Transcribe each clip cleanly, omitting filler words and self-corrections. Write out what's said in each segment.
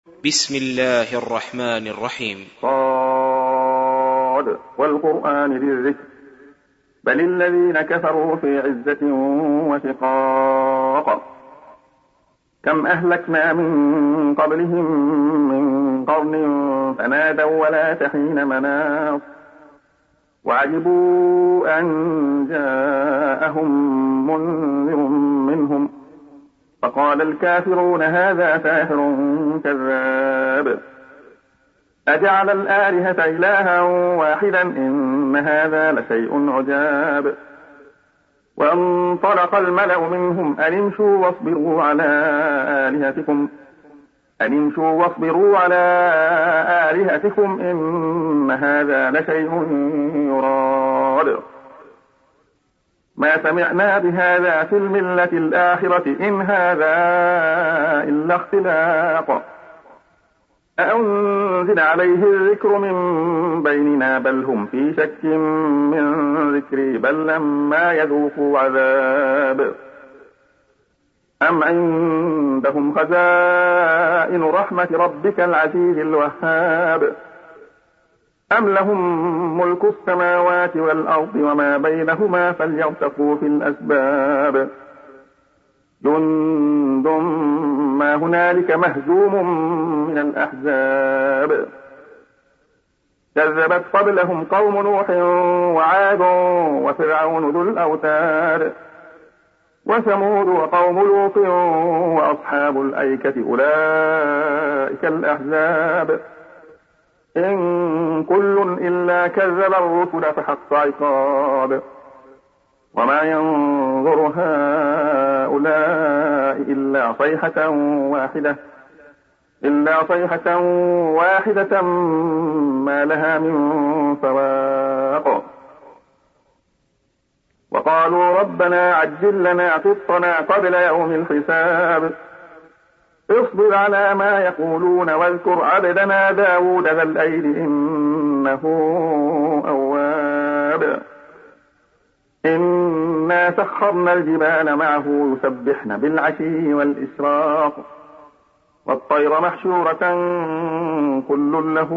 بسم الله الرحمن الرحيم. صاد والقرآن ذي الذكر بل الذين كفروا في عزة وشقاق كم أهلكنا من قبلهم من قرن فنادوا ولا تحين مناص وعجبوا أن جاءهم منذر منهم فقال الكافرون هذا ساحر كذاب أجعل الآلهة إلها واحدا إن هذا لشيء عجاب وانطلق الملأ منهم أن امشوا واصبروا على آلهتكم إن هذا لشيء يراد ما سمعنا بهذا في الملة الآخرة إن هذا إلا اختلاق أأنزل عليه الذكر من بيننا بل هم في شك من ذكري بل لما يذوقوا عذاب أم عندهم خزائن رحمة ربك العزيز الوهاب أم لهم ملك السماوات والأرض وما بينهما فليرتقوا في الأسباب جند ما هنالك مهزوم من الأحزاب كذبت قبلهم قوم نوح وعاد وفرعون ذو الأوتاد وثمود وقوم لوط وأصحاب الأيكة أولئك الأحزاب إن كل إلا كذب الرسل فحق عقاب وما ينظر هؤلاء إلا صيحة واحدة ما لها من فواق وقالوا ربنا عجل لنا قسطنا قبل يوم الحساب اصبر على ما يقولون واذكر عبدنا داود ذا الأيد إنه أواب إنا سخرنا الجبال معه يسبحن بالعشي والإشراق والطير محشورة كل له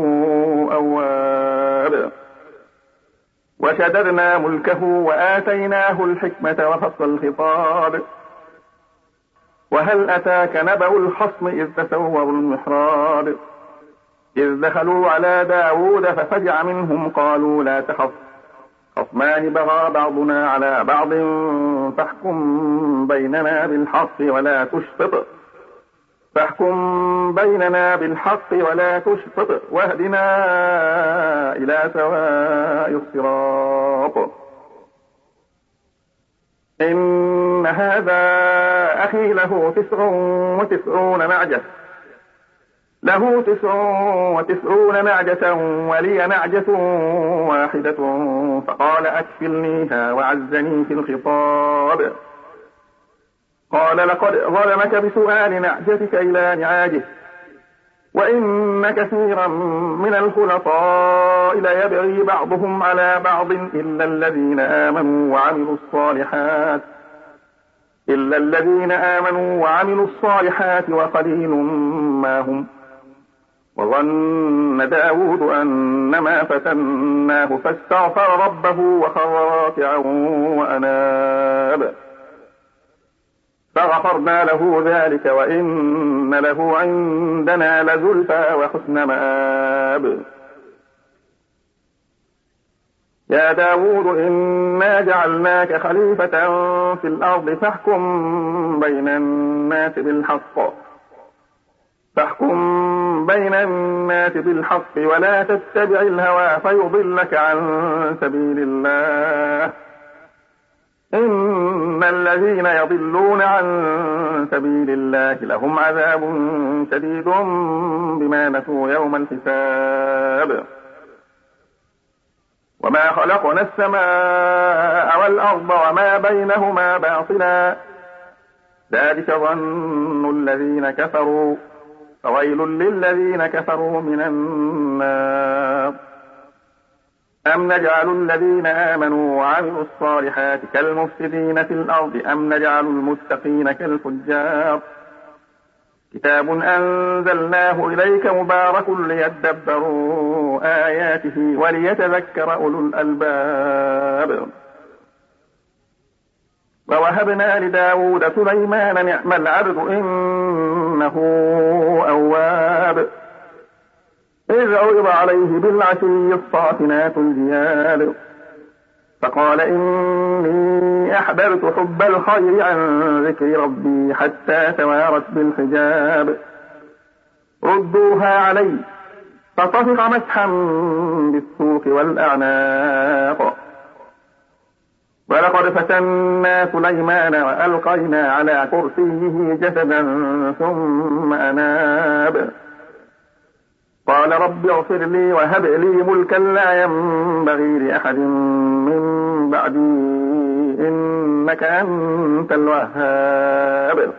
أواب وشددنا ملكه وآتيناه الحكمة وفصل الخطاب وهل أتاك نبأ الخصم إذ تسوروا المحراب إذ دخلوا على داود ففزع منهم قالوا لا تخف خصمان بغى بعضنا على بعض فاحكم بيننا بالحق ولا تشطط واهدنا إلى سواء الصراط إن هذا أخي له 99 نعجة ولي نعجة واحدة فقال أكفلنيها وعزني في الخطاب قال لقد ظلمك بسؤال نعجتك إلى نعاجه وإن كثيرا من الخلطاء ليبغي بعضهم على بعض إلا الذين آمنوا وعملوا الصالحات وقليل ما هم وظن داود أنما فتناه فاستغفر ربه وخر راكعا وأناب فغفرنا له ذلك وإن له عندنا لزلفى وحسن مآب يا داود إنا جعلناك خليفة في الأرض فاحكم بين الناس بالحق ولا تتبع الهوى فيضلك عن سبيل الله إن الذين يضلون عن سبيل الله لهم عذاب شديد بما نسوا يوم الحساب وما خلقنا السماء والأرض وما بينهما باطلا ذلك ظن الذين كفروا فويل للذين كفروا من النار أم نجعل الذين آمنوا وعملوا الصالحات كالمفسدين في الأرض أم نجعل المتقين كالفجار كتاب أنزلناه إليك مبارك ليدبروا آياته وليتذكر أولو الألباب. ووهبنا لداود سليمان نعم العبد إنه أواب إذ عرض عليه بالعشي الصافنات الجياد فقال إني أحببت حب الخير عن ذكر ربي حتى توارت بالحجاب ردوها علي فطفق مسحا بالسوق والأعناق. ولقد فتنا سليمان وألقينا على كرسيه جسدا ثم أناب قال رب اغفر لي وهب لي ملكا لا ينبغي لأحد من بعدي إنك أنت الوهاب.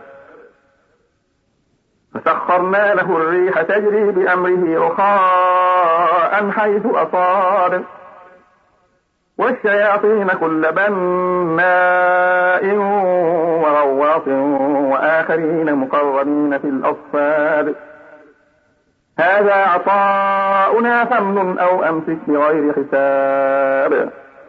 فسخرنا له الريح تجري بأمره رخاء حيث أصاب والشياطين كل بناء وغواص وآخرين مقرنين في الأصفاد هذا عطاؤنا فامنن أو أمسك بغير حساب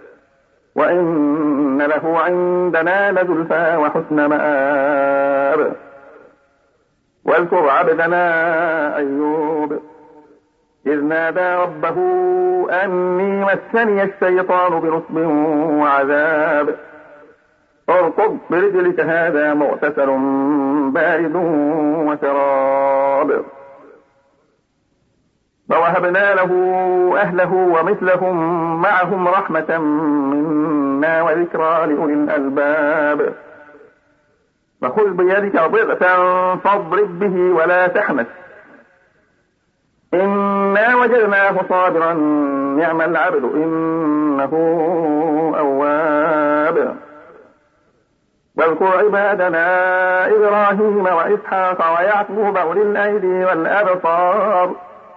وإن له عندنا لزلفى وحسن مآب. واذكر عبدنا أيوب إذ نادى ربه أني مسني الشيطان بنصب وعذاب اركض برجلك هذا مغتسل بارد وشراب. ووهبنا له أهله ومثلهم معهم رحمة منا وذكرى لأولي الألباب. فخذ بيدك ضغثا فاضرب به ولا تحنث إنا وجدناه صابرا نعم العبد إنه أواب. واذكر عبادنا إبراهيم وإسحاق ويعقوب أولي الأيدي والأبصار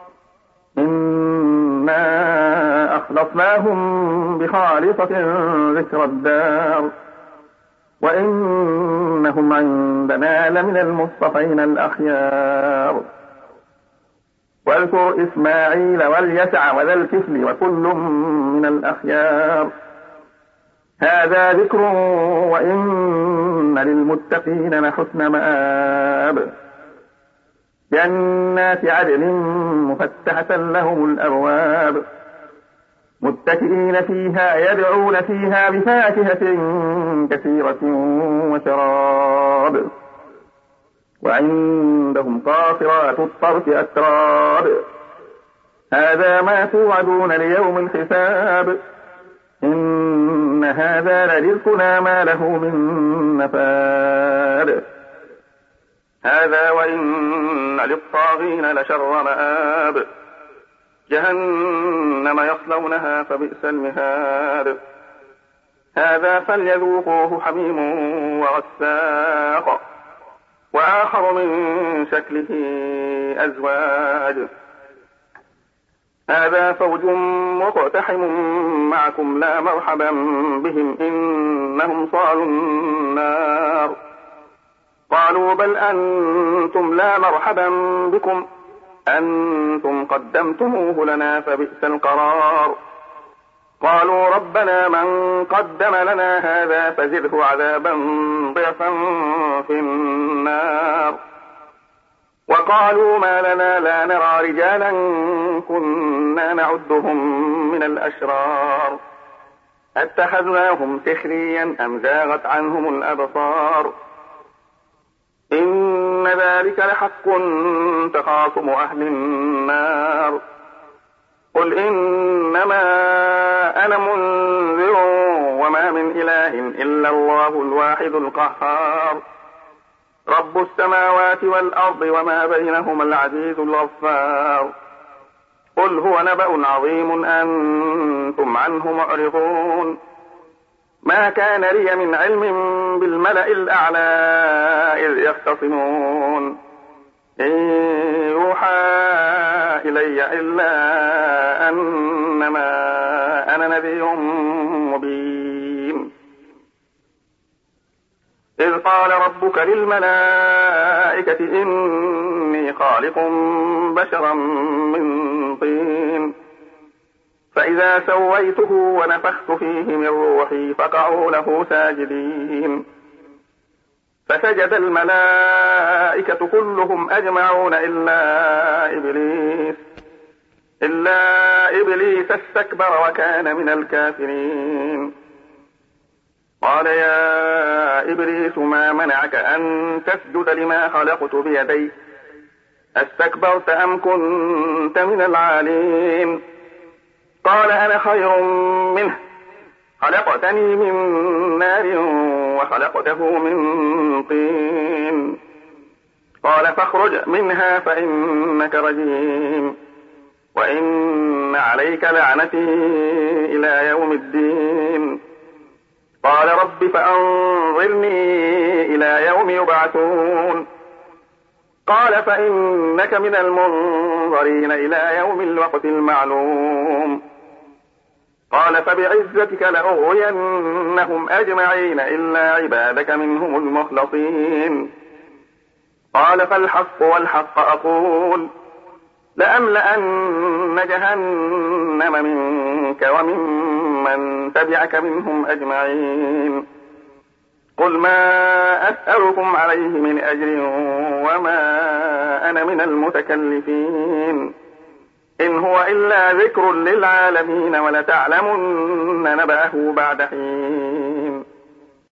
إنا أخلصناهم بخالصة ذكر الدار وإنهم عندنا لمن المصطفين الأخيار. واذكر إسماعيل واليسع وذا الكفل وكل من الأخيار هذا ذكر وإن للمتقين لحسن مآب. جنات عدن مفتحة لهم الأبواب متكئين فيها يدعون فيها بفاكهة كثيرة وشراب وعندهم قاصرات الطرف أتراب هذا ما توعدون ليوم الحساب إن هذا لرزقنا ما له من نفاد. هذا وإن للطاغين لشر مآب جهنم يصلونها فبئس المهاد. هذا فليذوقوه حميم وغساق وآخر من شكله أزواج هذا فوج مقتحم معكم لا مرحبا بهم إنهم صالوا النار قالوا بل أنتم لا مرحبا بكم أنتم قدمتموه لنا فبئس القرار قالوا ربنا من قدم لنا هذا فزده عذابا ضعفا في النار وقالوا ما لنا لا نرى رجالا كنا نعدهم من الأشرار أتخذناهم سخريا أم زاغت عنهم الأبصار إن ذلك لحق تخاصم أهل النار قل إنما أنا منذر وما من إله إلا الله الواحد القهار رب السماوات والأرض وما بينهما العزيز الغفار قل هو نبأ عظيم أنتم عنه معرضون ما كان لي من علم بالملأ الأعلى إذ يختصمون إن يوحى إلي إلا أنما أنا نذير مبين إذ قال ربك للملائكة إني خالق بشرا من طين فإذا سويته ونفخت فيه من روحي فقعوا له ساجدين فسجد الملائكة كلهم أجمعون إلا إبليس استكبر وكان من الكافرين. قال يا إبليس ما منعك أن تسجد لما خلقت بيدي أستكبرت أم كنت من العالين؟ قال أنا خير منه خلقتني من نار وخلقته من طين قال فاخرج منها فإنك رجيم وإن عليك لعنتي إلى يوم الدين. قال رب فأنظرني إلى يوم يبعثون قال فإنك من المنظرين إلى يوم الوقت المعلوم. قال فبعزتك لأغوينهم أجمعين إلا عبادك منهم المخلصين. قال فالحق والحق أقول لأملأن جهنم منك وممن تبعك منهم أجمعين. قل ما أسألكم عليه من أجر وما أنا من المتكلفين إن هو إلا ذكر للعالمين ولتعلمن نبأه بعد حين.